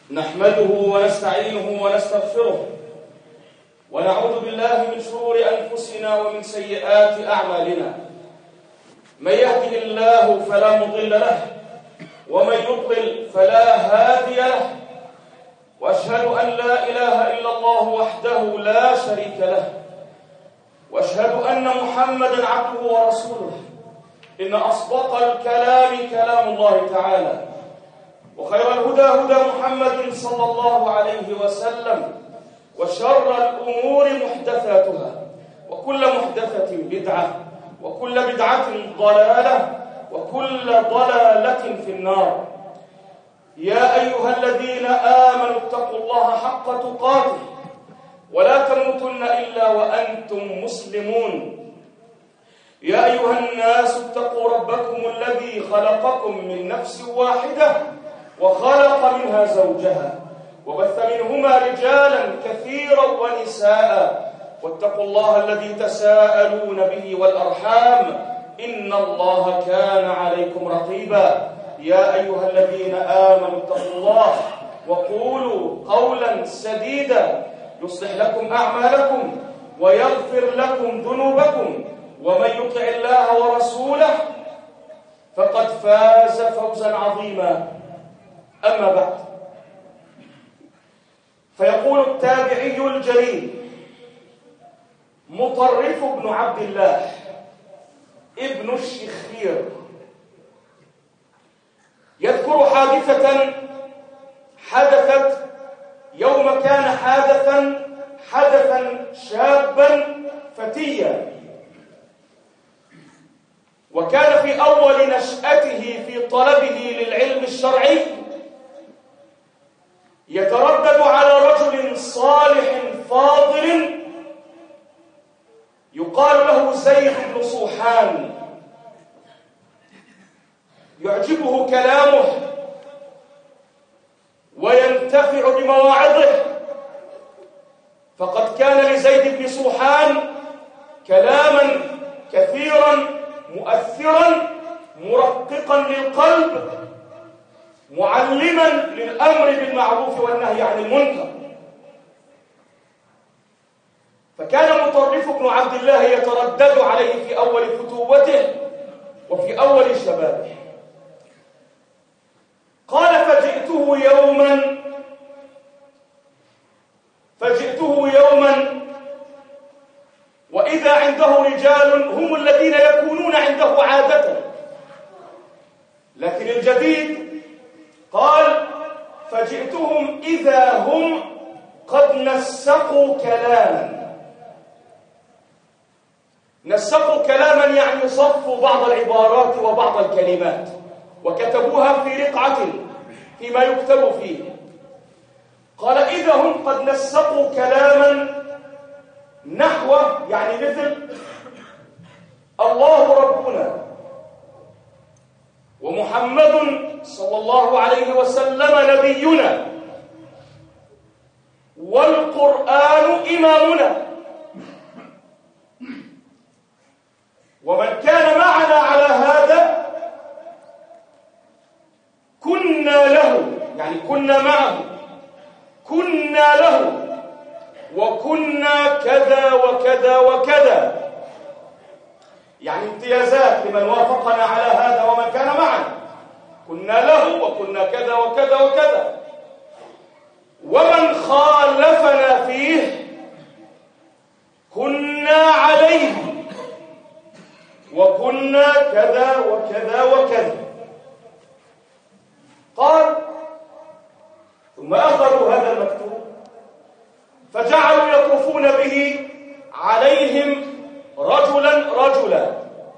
نحمده ونستعينه ونستغفره ونعوذ بالله من شرور أنفسنا ومن سيئات أعمالنا. من يهده الله فلا مضل له ومن يضلل فلا هادي له، وأشهد أن لا إله إلا الله وحده لا شريك له، وأشهد أن محمدا عبده ورسوله. إن أصدق الكلام كلام الله تعالى، وخير الهدى هدى محمد صلى الله عليه وسلم، وشر الأمور محدثاتها، وكل محدثة بدعة، وكل بدعة ضلالة، وكل ضلالة في النار. يا أيها الذين آمنوا اتقوا الله حق تقاته ولا تموتن إلا وأنتم مسلمون. يا أيها الناس اتقوا ربكم الذي خلقكم من نفس واحدة وخلق منها زوجها وبث منهما رجالا كثيرا ونساء، واتقوا الله الذي تساءلون به والأرحام إن الله كان عليكم رقيبا. يا أيها الذين آمنوا اتقوا الله وقولوا قولا سديدا يصلح لكم أعمالكم ويغفر لكم ذنوبكم، ومن يطع الله ورسوله فقد فاز فوزا عظيما. أما بعد، فيقول التابعي الجليل مطرف بن عبد الله ابن الشخير يذكر حادثة حدثت يوم كان حدثا شابا فتيا، وكان في أول نشأته في طلبه للعلم الشرعي يتردد على رجل صالح فاضل يقال له زيد بن صوحان، يعجبه كلامه وينتفع بمواعظه، فقد كان لزيد بن صوحان كلاما كثيرا مؤثرا مرققا للقلب معلما للأمر بالمعروف والنهي عن المنكر. فكان مطرف بن عبد الله يتردد عليه في أول فتوته وفي أول شبابه. قال فجئته يوما وإذا عنده رجال هم الذين يكونون عنده عادة، لكن الجديد قال فجئتهم إذا هم قد نسقوا كلاما يعني صفوا بعض العبارات وبعض الكلمات وكتبوها في رقعة فيما يكتب فيه. قال إذا هم قد نسقوا كلاما نحو يعني مثل الله ربنا ومحمد صلى الله عليه وسلم نبينا والقرآن إمامنا، ومن كان معنا على هذا كنا له، يعني كنا معه، كنا له، وكنا كذا وكذا وكذا، يعني امتيازات لمن وافقنا على هذا ومن كان معنا. كنا له وكنا كذا وكذا وكذا، ومن خالفنا فيه كنا عليه وكنا كذا وكذا وكذا. قال ثم أخذوا هذا المكتوب فجعلوا يطوفون به عليهم رجلا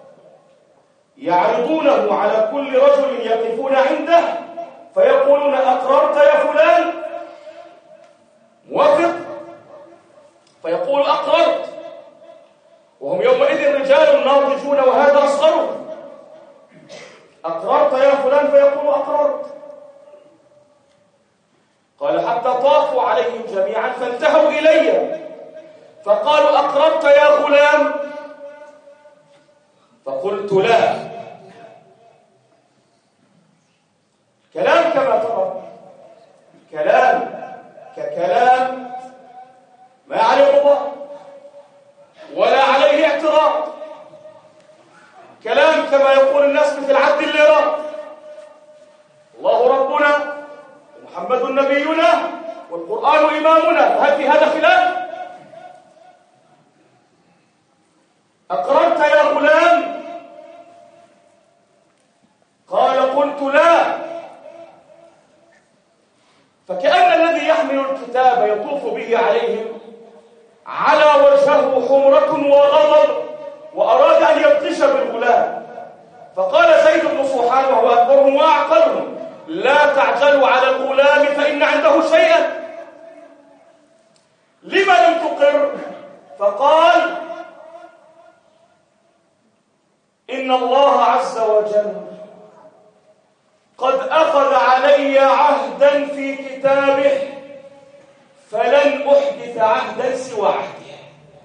يعرضونه على كل رجل يقفون عنده فيقولون أقررت يا فلان؟ موافق؟ فيقول أقررت، وهم يومئذ رجال ناضجون وهذا أصغرهم. أقررت يا فلان؟ فيقول أقررت. قال حتى طافوا عليهم جميعا فانتهوا إلي فقالوا أقررت يا غلام؟ فقلت لا. كلام كما ترى، كلام محمد نبينا والقرآن إمامنا، هل في هذا خلاف؟ أقررت يا غلام؟ قال قلت لا. فكأن الذي يحمل الكتاب يطوف به عليهم على وجهه حمرة وغضب، وأراد أن يبطش بالغلام. فقال زيد بن صوحان وهو أكبرهم وأعقلهم: لا تعجلوا على الغلام فإن عنده شيئا. لما لم تقر؟ فقال: إن الله عز وجل قد أخذ علي عهدا في كتابه فلن أحدث عهدا سوى عهده.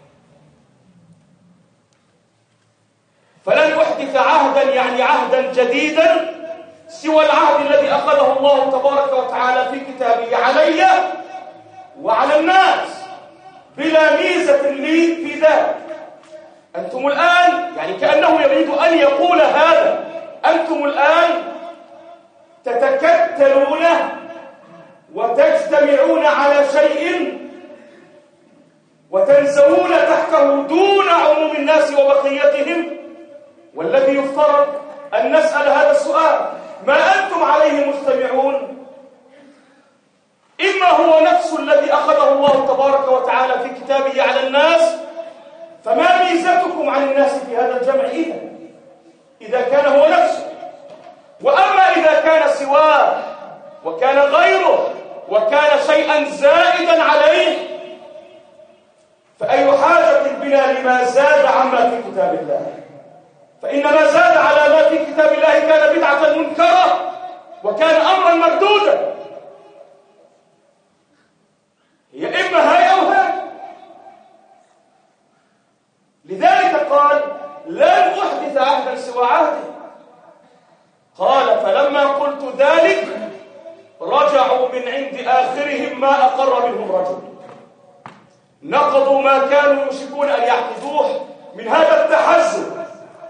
فلن أحدث عهدا يعني عهدا جديدا سوى العهد الذي أخذه الله تبارك وتعالى في كتابه علي وعلى الناس، بلا ميزة لي في ذلك. أنتم الآن، يعني كأنه يريد أن يقول هذا، أنتم الآن تتكتلون وتجتمعون على شيء وتنزوون تحته دون عموم الناس وبقيتهم، والذي يفترض أن نسأل هذا السؤال: ما أنتم عليه مجتمعون؟ إما هو نفس الذي أخذه الله تبارك وتعالى في كتابه على الناس، فما ميزتكم عن الناس في هذا الجمع إذا كان هو نفسه؟ وأما إذا كان سواه وكان غيره وكان شيئا زائدا عليه، فأي حاجة بنا لما زاد عما في كتاب الله؟ فإن ما زاد على ما في كتاب الله كان بدعة منكرة وكان أمرا مردودا. هي إما هاي أو هاي. لذلك قال: لن أحدث عهدا سوى عهدي. قال: فلما قلت ذلك رجعوا من عند آخرهم ما أقر منهم رجل، نقضوا ما كانوا يشركون أن يعقدوه من هذا التحزب.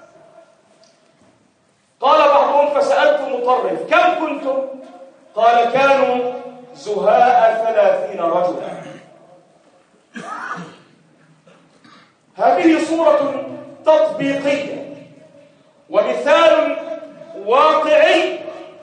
قال بعضهم: فسألت مطرف: كم كنتم؟ قال: كانوا زهاء 30 رجلا. هذه صورة تطبيقية ومثال واقعي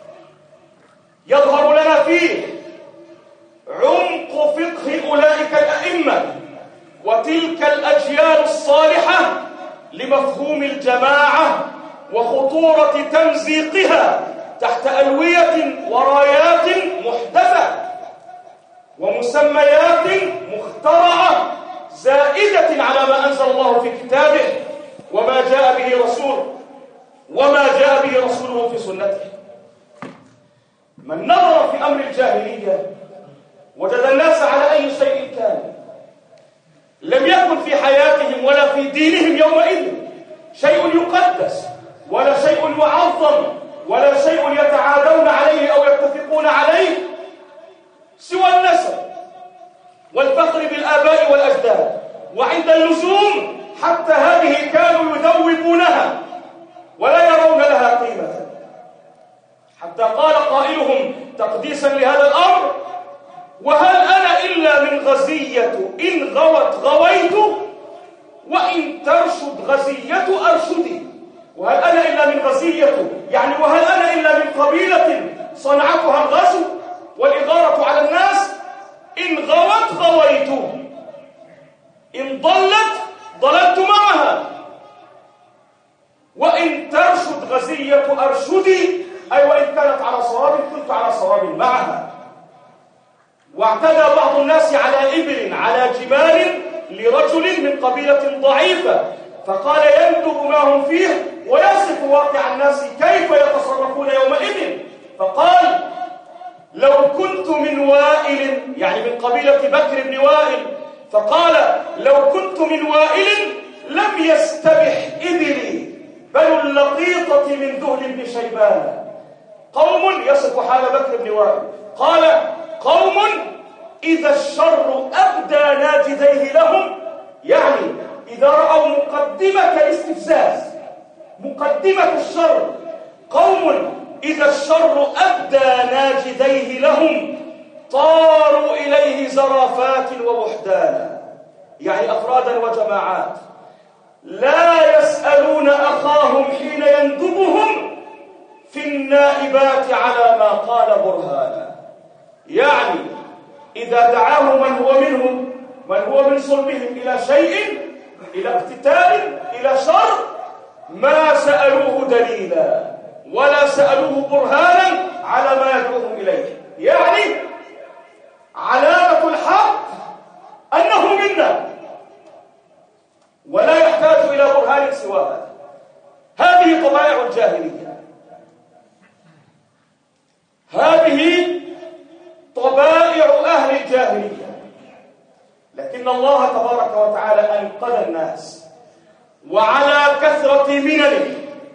يظهر لنا فيه عمق فقه أولئك الأئمة وتلك الأجيال الصالحة لمفهوم الجماعة وخطورة تمزيقها تحت ألوية ورايات محدثة ومسميات مخترعة زائدة على ما أنزل الله في كتابه وما جاء به رسوله في سنته. من نظر في أمر الجاهلية وجد الناس على أي شيء كان، لم يكن في حياتهم ولا في دينهم يومئذ شيء يقدس ولا شيء يعظم ولا شيء يتعادون عليه أو يتفقون عليه سوى النسب والفخر بالآباء والأجداد، وعند اللزوم حتى هذه كانوا يذوبونها ولا يرون لها قيمة، حتى قال قائلهم تقديسا لهذا الأمر: وهل أنا إلا من غزية إن غوت غويت وإن ترشد غزية أرشدي. وهل أنا إلا من غزية، يعني وهل أنا إلا من قبيلة صنعتها الغزو والإغارة على الناس؟ إن غوت غويت، إن ضلت ضللت معها، وإن ترشد غزية أرشدي، أي وإن كانت على صواب كنت على صواب معها. واعتدى بعض الناس على إبل على جمال لرجل من قبيلة ضعيفة، فقال يندب ما هم فيه ويصف واقع الناس كيف يتصرفون يومئذ، فقال: لو كنت من وائل، يعني من قبيلة بكر بن وائل، فقال: لو كنت من وائل لم يستبح إبلي بل اللقيطة من ذهل بن شيبان. قوم، يصف حال بكر بن وائل، قال: قوم إذا الشر أبدى ناجذيه لهم، يعني إذا رأوا مقدمة الاستفزاز، مقدمة الشر، قوم إذا الشر أبدى ناجذيه لهم طاروا إليه زرافات ووحدانا، يعني أفرادا وجماعات، لا يسألون أخاهم حين يندبهم في النائبات على ما قال برهانا. يعني إذا دعاه من هو منهم، من هو من صلبهم، إلى شيء، إلى اقتتال، إلى شر، ما سألوه دليلا ولا سألوه برهانا على ما يدعوهم إليه. يعني علامة الحق أنه منا ولا يحتاج إلى برهان سوى هذا. هذه طبائع الجاهلية، هذه طبائع أهل الجاهلية. لكن الله تبارك وتعالى أنقذ الناس، وعلى كثرة مننه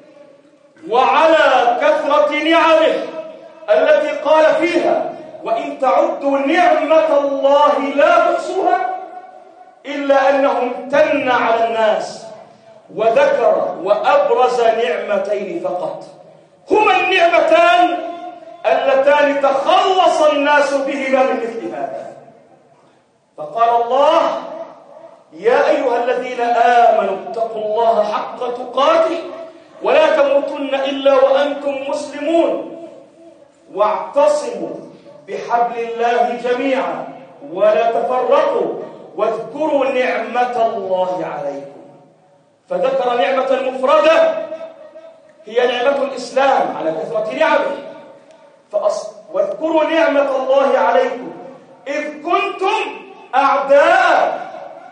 وعلى كثرة نعمه التي قال فيها وإن تعدوا نعمة الله لا تحصوها، إلا أنه امتن على الناس وذكر وأبرز نعمتين فقط، هما النعمتان اللتان تخلص الناس بهما من مثل هذا. فقال الله: يا أيها الذين آمنوا اتقوا الله حق تقاته ولا تموتن إلا وأنتم مسلمون واعتصموا بحبل الله جميعا ولا تفرقوا واذكروا نعمة الله عليكم. فذكر نعمة مفردة هي نعمة الإسلام على كثرة نعمه. واذكروا نعمة الله عليكم إذ كنتم أعداء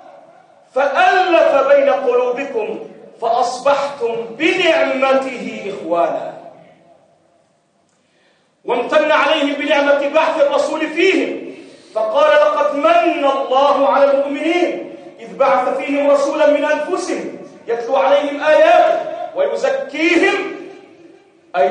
فألف بين قلوبكم فأصبحتم بنعمته إخوانا. وامتن عليهم بنعمة بعث الرسول فيهم، فقال: لقد من الله على المؤمنين إذ بعث فيهم رسولا من أنفسهم يتلو عليهم آياته ويزكيهم، أي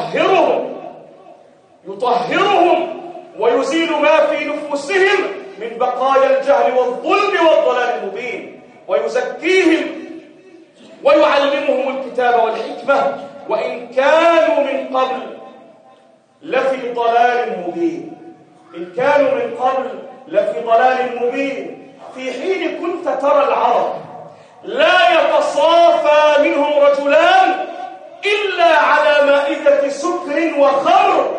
يطهرهم ويزيل ما في نفوسهم من بقايا الجهل والظلم والضلال المبين، ويزكيهم ويعلمهم الكتاب والحكمة وإن كانوا من قبل لفي ضلال مبين. إن كانوا من قبل لفي ضلال مبين. في حين كنت ترى العرب لا يتصافى منهم رجلان إلا على مائدة سكر وخمر،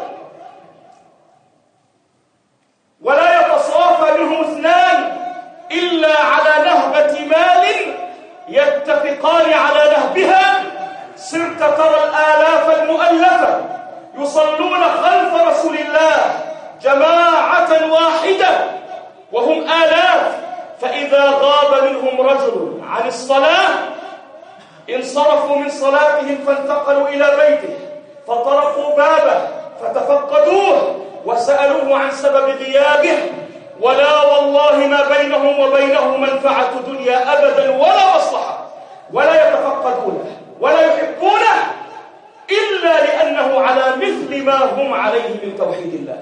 ولا يتصافى منهم اثنان إلا على نهبة مال يتفقان على نهبها، صرت ترى الآلاف المؤلفة يصلون خلف رسول الله جماعة واحدة وهم آلاف، فإذا غاب منهم رجل عن الصلاة انصرفوا من صلاتهم فانتقلوا إلى بيته فطرقوا بابه فتفقدوه وسألوه عن سبب غيابه، ولا والله ما بينهم وبينه منفعة دنيا أبدا ولا مصلحة، ولا يتفقدونه ولا يحبونه إلا لأنه على مثل ما هم عليه من توحيد الله.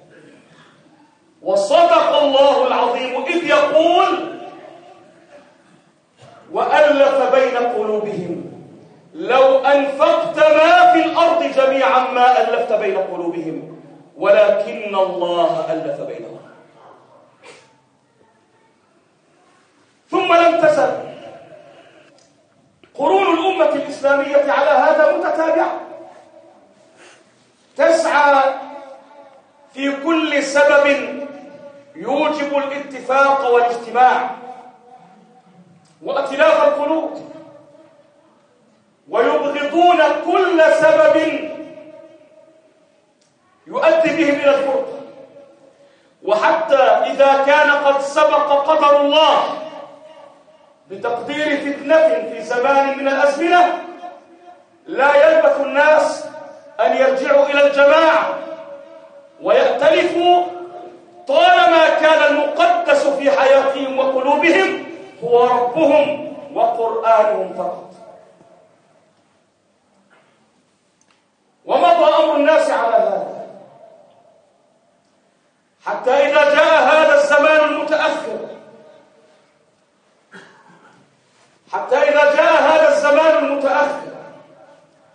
وصدق الله العظيم إذ يقول: وألف بين قلوبهم لو أنفقت ما في الأرض جميعا ما ألفت بين قلوبهم ولكن الله ألف بينهم. ثم لم تزل قرون الأمة الإسلامية على هذا متتابعة، تسعى في كل سبب يوجب الاتفاق والاجتماع وائتلاف القلوب، ويبغضون كل سبب يؤدي بهم إلى الفرقة. وحتى إذا كان قد سبق قدر الله بتقدير فتنة في زمان من الأزمنة، لا يلبث الناس أن يرجعوا إلى الجماعة ويأتلفوا طالما كان المقدس في حياتهم وقلوبهم هو ربهم وقرآنهم فقط. ومضى أمر الناس على هذا حتى إذا جاء هذا الزمان المتأخر،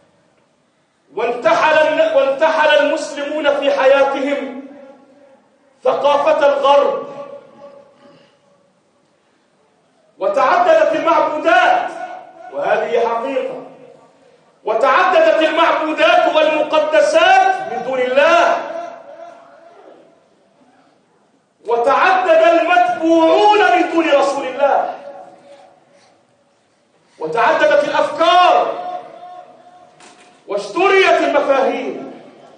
وانتحل المسلمون في حياتهم ثقافة الغرب، وتعددت المعبودات، وهذه حقيقة، وتعددت المعبودات والمقدسات من دون الله، وتعدد المتبوعون من دون رسول الله، وتعددت الأفكار، واشتريت المفاهيم،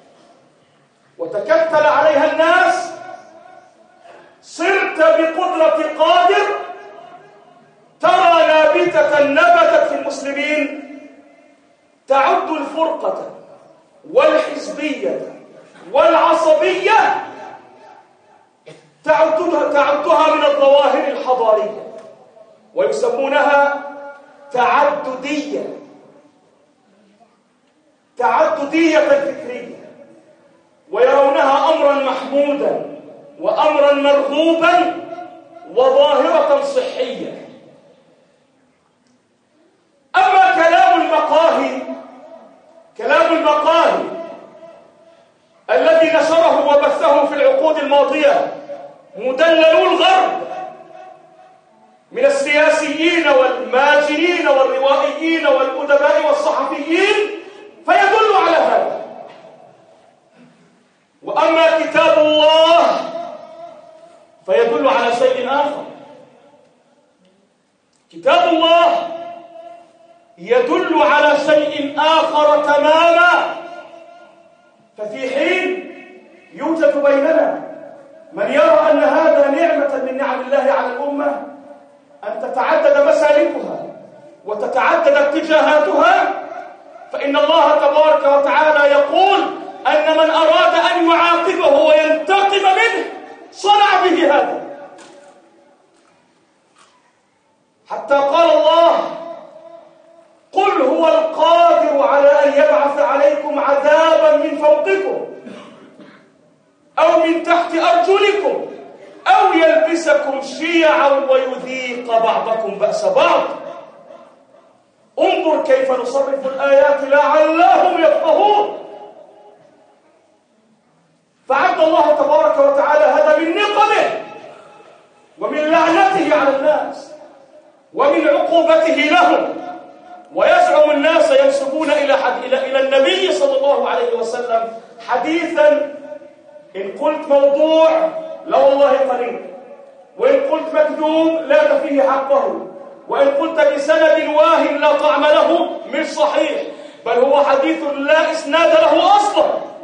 وتكتل عليها الناس. صرت بقدرة قادر ترى نابتة نبتت في المسلمين تعد الفرقة والحزبية والعصبية، تعدها من الظواهر الحضارية، ويسمونها تعددية فكرية، ويرونها أمرا محمودا وأمرا مرغوبا وظاهرة صحية. أما كلام المقاهي الذي نشره وبثه في العقود الماضية مدللو الغرب من السياسيين والماجرين والروائيين والأدباء والصحفيين فيدل على هذا. وأما كتاب الله فيدل على شيء آخر. كتاب الله يدل على شيء آخر تماما. ففي حين يوجد بيننا من يرى أن هذا نعمة من نعم الله على الأمة أن تتعدد مسالكها وتتعدد اتجاهاتها، فإن الله تبارك وتعالى يقول أن من أراد أن يعاقبه وينتقم منه صنع به هذا، حتى قال الله: قل هو القادر على أن يبعث عليكم عذابا من فوقكم أو من تحت أرجلكم أو يلبسكم شيعا ويذيق بعضكم بأس بعض. انظر كيف نصرف الآيات لعلهم يفقهون. فعد الله تبارك وتعالى هذا من نقمه ومن لعنته على الناس ومن عقوبته لهم. ويزعم الناس ينسبون إلى النبي صلى الله عليه وسلم حديثا إن قلت موضوع لا والله قليل، وإن قلت مكذوب لا تفيه حقه، وإن قلت بسند واهن لا طعم له مش صحيح، بل هو حديث لا إسناد له أصلا.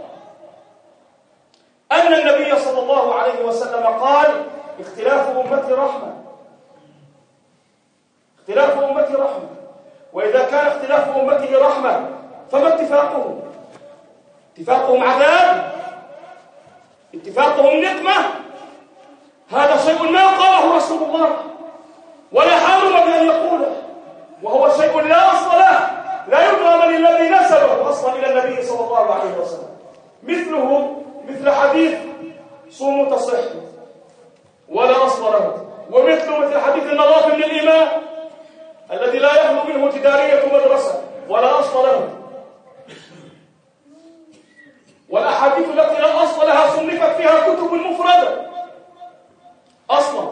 أن النبي صلى الله عليه وسلم قال: اختلاف أمتي رحمة، اختلاف أمتي رحمة. وإذا كان اختلاف أمته رحمة فما اتفاقهم؟ اتفاقهم عذاب؟ اتفاقهم نقمة؟ هذا شيء ما قاله رسول الله ولا حرم بأن يقوله، وهو شيء لا أصل له، لا يدرى من الذي نسبه أصلا إلى النبي صلى الله عليه وسلم. مثله مثل حديث صوموا تصحوا ولا أصل له، ومثله مثل حديث النظافة من الإيمان الذي لا يخلو منه جدارية مدرسة ولا أصل له، والأحاديث التي لا أصل لها صنفت فيها كتب مفردة أصلا.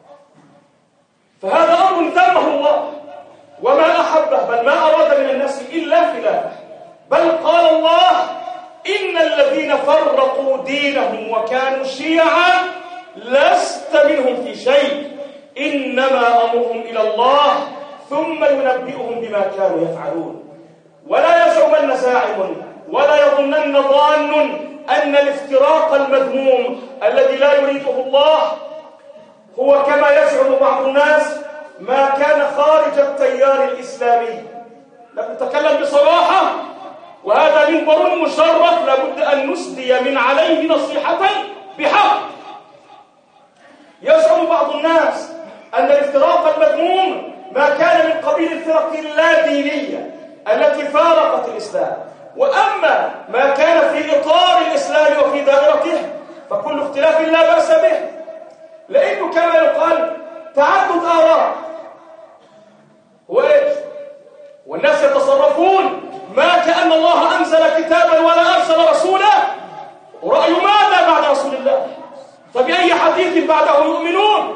فهذا أمر ذمه الله وما أحبه، بل ما أراد من الناس إلا خلافه. بل قال الله: إن الذين فرقوا دينهم وكانوا شيعا لست منهم في شيء إنما أمرهم إلى الله ثم ينبئهم بما كانوا يفعلون. ولا يزعمن زاعم ولا يظنن ظان أن الافتراق المذموم الذي لا يريده الله هو كما يزعم بعض الناس ما كان خارج التيار الإسلامي. نتكلم بصراحة، وهذا منبر مشرف لابد أن نسدي من عليه نصيحة بحق. يزعم بعض الناس أن الافتراق المذموم ما كان من قبيل الفرق اللادينية التي فارقت الإسلام، وأما ما كان في إطار الإسلام وفي دائرته فكل اختلاف لا بأس به، لأنه كما يقال تعدد آراء وإيش، والناس يتصرفون ما كأن الله أنزل كتابا ولا أرسل رسولا، ورأي ماذا بعد رسول الله؟ حديث بعده يؤمنون.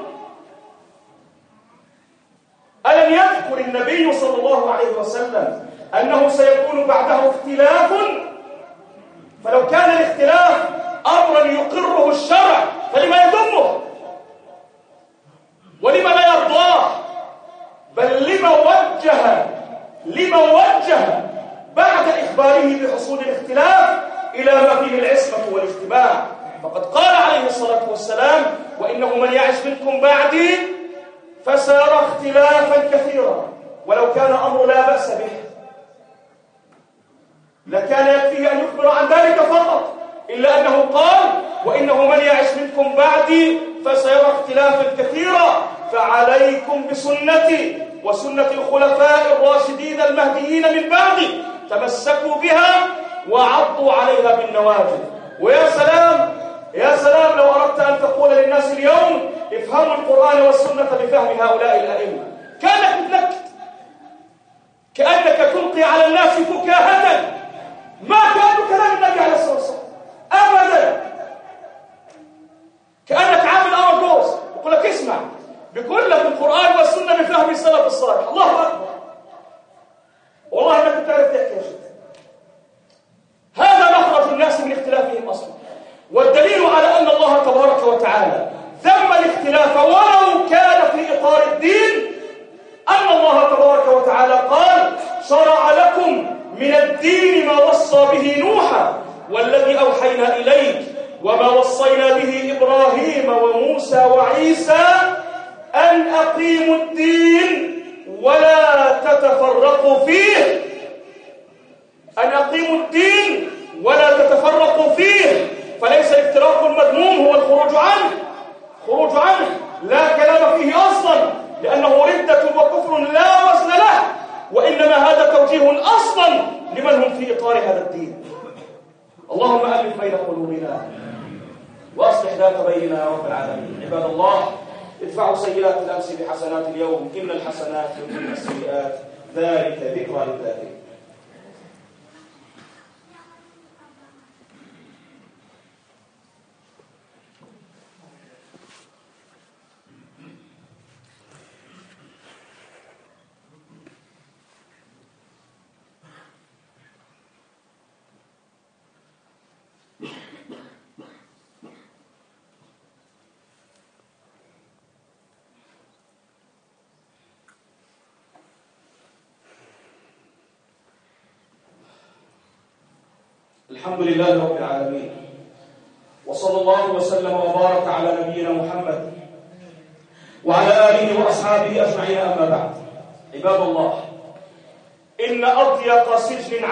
ألم يذكر النبي صلى الله عليه وسلم أنه سيكون بعده اختلاف؟ فلو كان الاختلاف أمرا يقره الشرع فلما يذمه ولما لا يرضاه؟ بل لما وجه بعد إخباره بحصول الاختلاف إلى ما فيه العصمة والاجتماع. فقد قال عليه الصلاة والسلام: وإنه من يعش منكم بعدي فسيرى اختلافا كثيرا. ولو كان أمر لا بأس به لكان يكفيه أن يخبر عن ذلك فقط، إلا أنه قال: وإنه من يعش منكم بعدي فسيرى اختلافا كثيرا فعليكم بسنتي وسنة الخلفاء الراشدين المهديين من بعدي تمسكوا بها وعضوا عليها بالنواجذ. ويا سلام يا سلام لو أردت أن تقول للناس اليوم: افهموا القرآن والسنة بفهم هؤلاء الأئمة، كأنك تنكت، كأنك تلقي على الناس فكاهة ما كانوا كلام النبي عليه الصلاة والسلام أبدا، كأنك عامل أرجوز يقول لك: اسمع بكل لك القرآن والسنة بفهم السلف الصالح. الله أكبر، والله أنك تعرف تحكي يا شيخ. هذا مخرج الناس من اختلافهم أصلا، والدليل على أن الله تبارك وتعالى ذم الاختلاف ولو كان في إطار الدين أن الله تبارك وتعالى قال: شرع لكم من الدين ما وصى به نوحا والذي أوحينا إليك وما وصينا به إبراهيم وموسى وعيسى أن أقيموا الدين ولا تتفرقوا فيه. أن أقيموا الدين ولا تتفرقوا فيه. فليس الافتراق المذموم هو الخروج عنه، لا كلام فيه أصلا، لأنه ردة وكفر لا وزن له، وإنما هذا توجيه أصلا لمن هم في إطار هذا الدين. اللهم ألف بين قلوبنا وأصلح ذات بيننا يا رب العالمين. عباد الله، ادفعوا سيئات الأمس بحسنات اليوم، إن الحسنات يذهبن السيئات، ذلك ذكرى للذاكرين. الحمد لله رب العالمين، وصلى الله وسلم وبارك على نبينا محمد وعلى آله وأصحابه أجمعين. أما بعد، عباد الله، إن أضيق سجن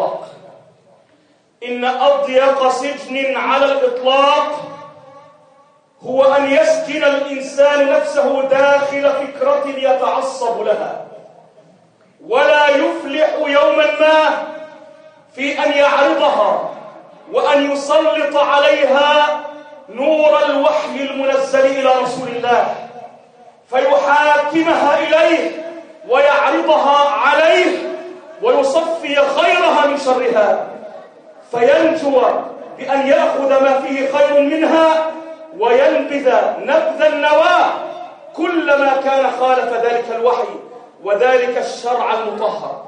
على الإطلاق هو أن يسكن الإنسان نفسه داخل فكرة يتعصب لها ولا يفلح يوما ما في أن يعرضها وأن يسلط عليها نور الوحي المنزل إلى رسول الله فيحاكمها إليه ويعرضها عليه ويصفي خيرها من شرها، فينجو بأن يأخذ ما فيه خير منها وينبذ نبذ النواة كلما كان خالف ذلك الوحي وذلك الشرع المطهر.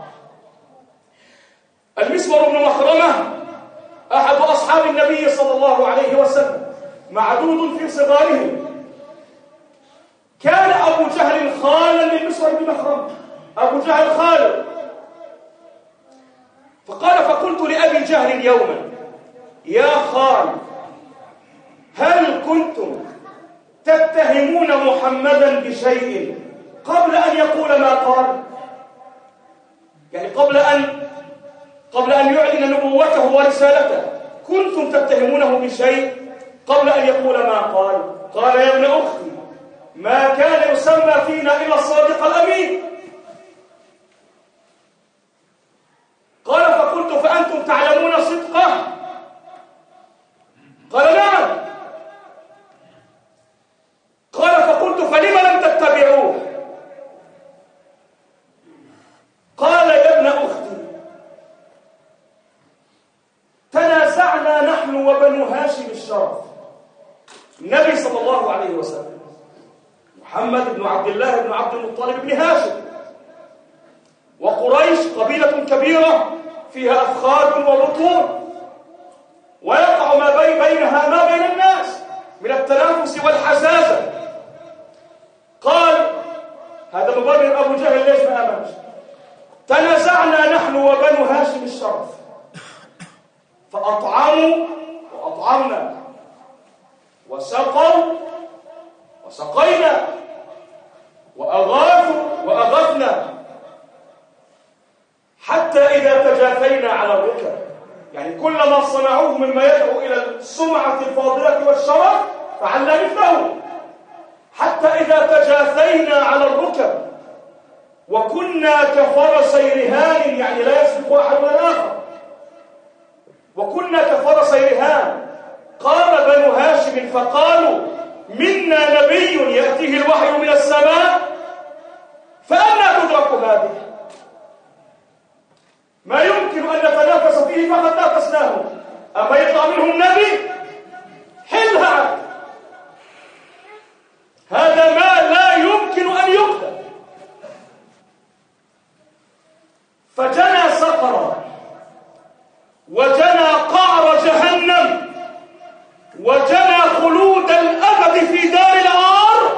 المسور بن مخرمة أحد أصحاب النبي صلى الله عليه وسلم، معدود في صغارهم. كان أبو جهل خالا للمسور بن مخرمة، أبو جهل خاله. فقلت لأبي جهل يوما: يا خال، هل كنتم تتهمون محمدا بشيء قبل أن يقول ما قال؟ يعني قبل أن يعلن نبوته ورسالته كنتم تتهمونه بشيء قبل أن يقول ما قال؟ قال: يا ابن أختي، ما كان يسمى فينا إلا الصادق الأمين. قال: فقلت: فأنتم تعلمون صدقه؟ قال: نعم. قال: فقلت: فلم لم تتبعوه؟ قال: يا ابن أختي، تنازعنا نحن وبنو هاشم الشرف النبي صلى الله عليه وسلم محمد بن عبد الله بن عبد المطلب بن هاشم، وقريش قبيلة كبيرة فيها أفخاذ وبطون، ويقع ما بينها ما بين الناس من التنافس والحزازة. قال هذا مبرر أبو جهل ليش ما آمنش: تنازعنا نحن وبنو هاشم الشرف، فأطعموا وأطعمنا، وسقوا وسقينا، وأغاثوا وأغثنا، حتى إذا تجافينا على الركب، يعني كل ما صنعوه مما يدعو إلى السمعة الفاضلة والشرف فعلنا مثله، حتى إذا تجافينا على الركب وكنا كفرسي رهان، يعني لا يسبق أحدنا الآخر، وكنا كفرسي رهان، قام بنو هاشم فقالوا: منا نبي يأتيه الوحي من السماء، فأنا تدرك هذه؟ ما يمكن أن نتنافس فيه فقد نافسناه، أما يطلع منهم نبي حلها عنه، هذا ما لا يمكن أن يقدر. فجنى سقرا وجنى قعر جهنم وجنى خلود الأبد في دار العار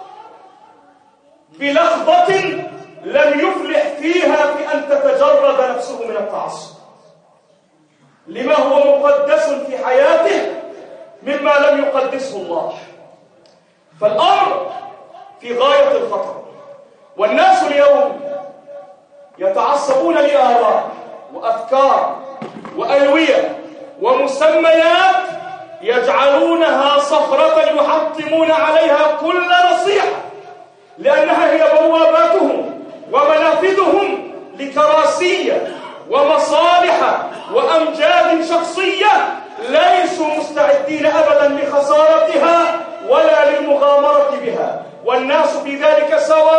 بلحظة لم يفلح فيها بأن تتجرد نفسه من التعصب لما هو مقدس في حياته مما لم يقدسه الله. فالأمر في غاية الخطر، والناس اليوم يتعصبون لآراء وأفكار وألوية ومسميات يجعلونها صخرة يحطمون عليها كل نصيحة، لأنها هي بواباتهم ومنافذهم لكراسية ومصالح وأمجاد شخصية ليسوا مستعدين أبدا لخسارتها ولا للمغامرة بها، والناس في ذلك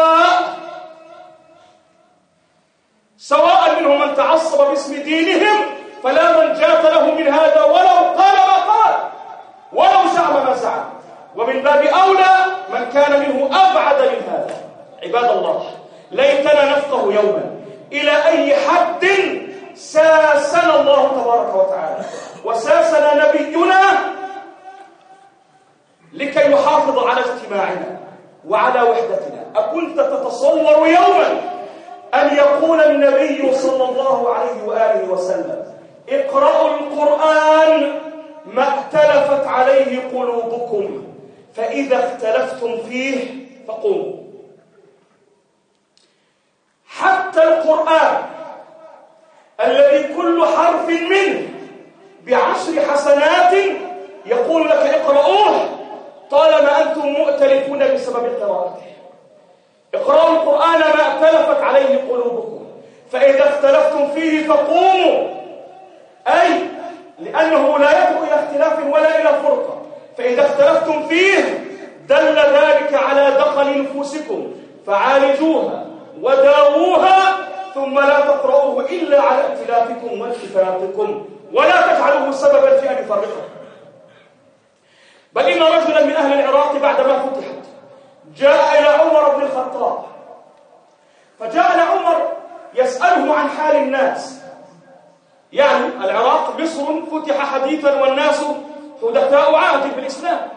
سواء منهم من تعصب باسم دينهم فلا منجاة له من هذا ولو قال ما قال ولو زعم ما زعم، ومن باب أولى من كان منه أبعد من هذا. عباد الله، ليتنا نفقه يوما إلى أي حد ساسنا الله تبارك وتعالى وساسنا نبينا لكي نحافظ على اجتماعنا وعلى وحدتنا. أكنت تتصور يوما أن يقول النبي صلى الله عليه وآله وسلم: اقرأوا القرآن ما اختلفت عليه قلوبكم، فإذا اختلفتم فيه فقوموا. حتى القرآن الذي كل حرف منه ب10 حسنات يقول لك اقرأوه طالما أنتم مؤتلفون بسبب قراءته. اقرأوا القرآن ما اختلفت عليه قلوبكم، فإذا اختلفتم فيه فقوموا، أي لأنه لا يدعو إلى اختلاف ولا إلى فرقة، فإذا اختلفتم فيه دل ذلك على دخل نفوسكم فعالجوها وداووها، ثم لا تقرؤوه إلا على ائتلافكم واتفاقكم، ولا تجعلوه سببا في أن يفرقكم. بل إن رجلا من أهل العراق بعدما فتحت جاء إلى عمر بن الخطاب، فجاء لعمر يسأله عن حال الناس، يعني العراق مصر فتح حديثا والناس حدثاء عهد بالإسلام.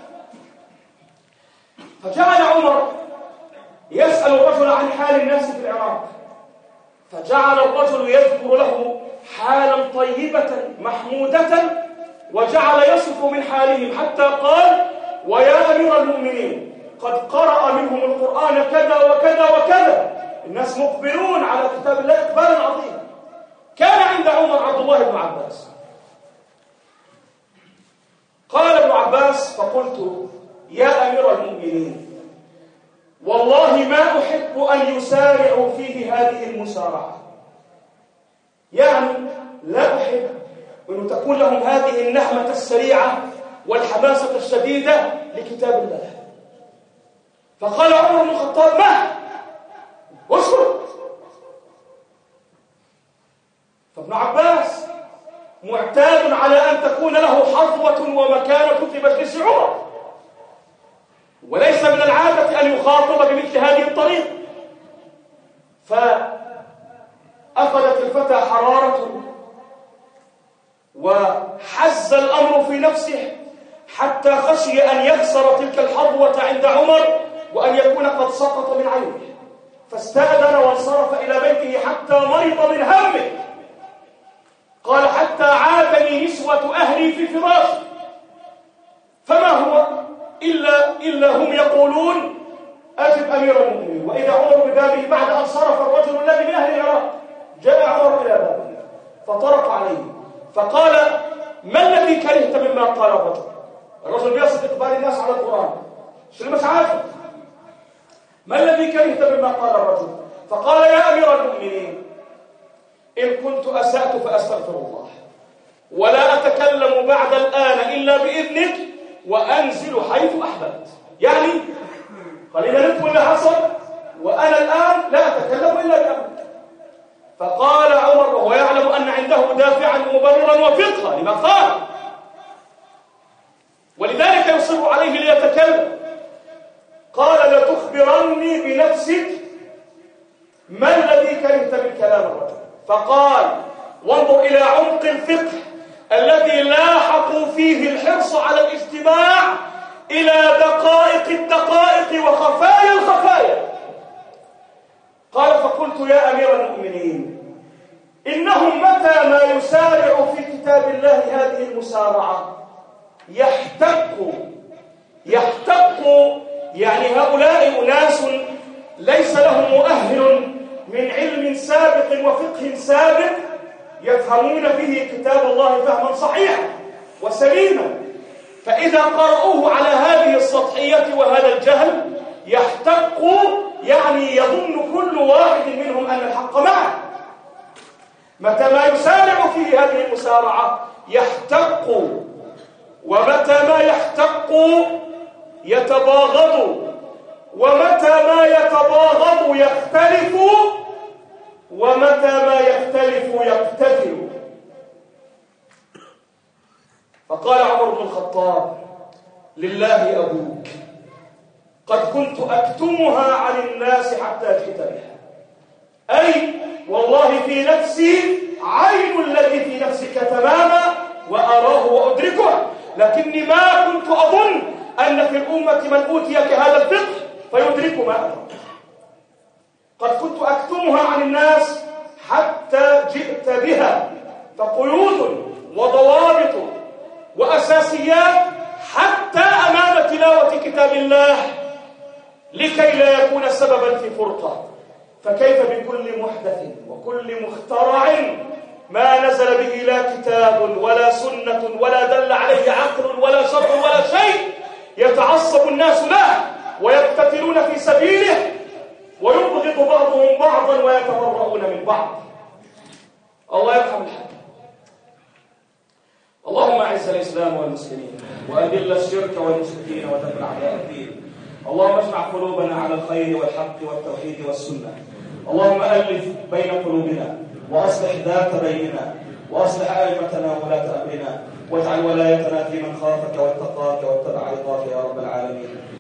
فجعل عمر يسأل الرجل عن حال الناس في العراق، فجعل الرجل يذكر له حالا طيبة محمودة، وجعل يصف من حالهم حتى قال: ويا أمير المؤمنين قد قرأ منهم القرآن كذا وكذا وكذا، الناس مقبلون على كتاب الله إقبالا عظيما. كان عند عمر عبد الله بن عباس، قال ابن عباس: فقلت: يا أمير المؤمنين والله ما أحب أن يسارعوا فيه هذه المسارعة، يعني لا أحب أن تكون لهم هذه النهمة السريعة والحماسة الشديدة لكتاب الله. فقال عمر بن الخطاب: ما اسكت. فابن عباس معتاد على أن تكون له حظوة ومكانة في مجلس عمر، وليس من العادة أن يخاطب بمثل هذه الطريقة. فأخذت الفتى حرارته وحز الأمر في نفسه حتى خشي أن يخسر تلك الحظوة عند عمر وأن يكون قد سقط من عينه، فاستأذن وانصرف إلى بيته حتى مرض من همه. قال: حتى عادني نسوة أهلي في فراشي، فما هو إلا هم يقولون: أجب أمير المؤمنين. وإذا عمر ببابه بعد أن صرف الرجل الذي من أهل العراق، جاء عمر إلى بابه فطرق عليه فقال: ما الذي كرهت مما قال الرجل؟ الرجل بيصف إقبال الناس على القرآن، شنو مش عارف. ما الذي كرهت مما قال الرجل؟ فقال: يا أمير المؤمنين، إن كنت أسأت فأستغفر الله، ولا أتكلم بعد الآن إلا بإذنك، وأنزل حيث أحببت. يعني خلينا نتم اللي حصل، وأنا الآن لا أتكلم إلا بأمرك. فقال عمر وهو يعلم أن عنده دافعا مبررا وفقها لما قال، ولذلك يصر عليه ليتكلم، قال: لتخبرني بنفسك ما الذي كرهت من كلام الرجل؟ فقال: وانظر إلى عمق الفقه الذي لاحقوا فيه الحرص على الاجتماع إلى دقائق الدقائق وخفايا الخفايا. قال: فقلت: يا أمير المؤمنين، إنهم متى ما يسارع في كتاب الله هذه المسارعة يحتق يعني هؤلاء أناس ليس لهم مؤهل من علم سابق وفقه سابق يفهمون فيه كتاب الله فهما صحيحا وسليما، فإذا قرأوه على هذه السطحية وهذا الجهل يحتق، يعني يظن كل واحد منهم أن الحق معه. متى ما يسارع فيه هذه المسارعة يحتق، ومتى ما يحتق يتباغض، ومتى ما يتباغض يختلف، ومتى ما يختلف يقتتل. فقال عمر بن الخطاب: لله أبوك، قد كنت أكتمها عن الناس حتى جئت بها، أي والله في نفسي عين الذي في نفسك تماما وأراه وأدركه، لكني ما كنت أظن أن في الأمة من أوتي كهذا الفقه فيدرك ما أدرك. قد كنت أكتمها عن الناس حتى جئت بها، فقيود وضوابط وأساسيات حتى أمام تلاوة كتاب الله لكي لا يكون سببا في فرقة. فكيف بكل محدث وكل مخترع ما نزل به لا كتاب ولا سنة ولا دل عليه عقل ولا شرع ولا شيء، يتعصب الناس له ويقتتلون في سبيله ويبغض بعضهم بعضا ويتبرؤون من بعض. الله يرحم الحق. اللهم اعز الإسلام والمسلمين وأذل الشرك والمشركين ودمر أعداء الدين. اللهم اجمع قلوبنا على الخير والحق والتوحيد والسنة. اللهم ألف بين قلوبنا وأصلح ذات بيننا وأصلح أئمتنا وولاة أمرنا، واجعل ولايتنا في من خافك واتقاك واتبع رضاك يا رب العالمين.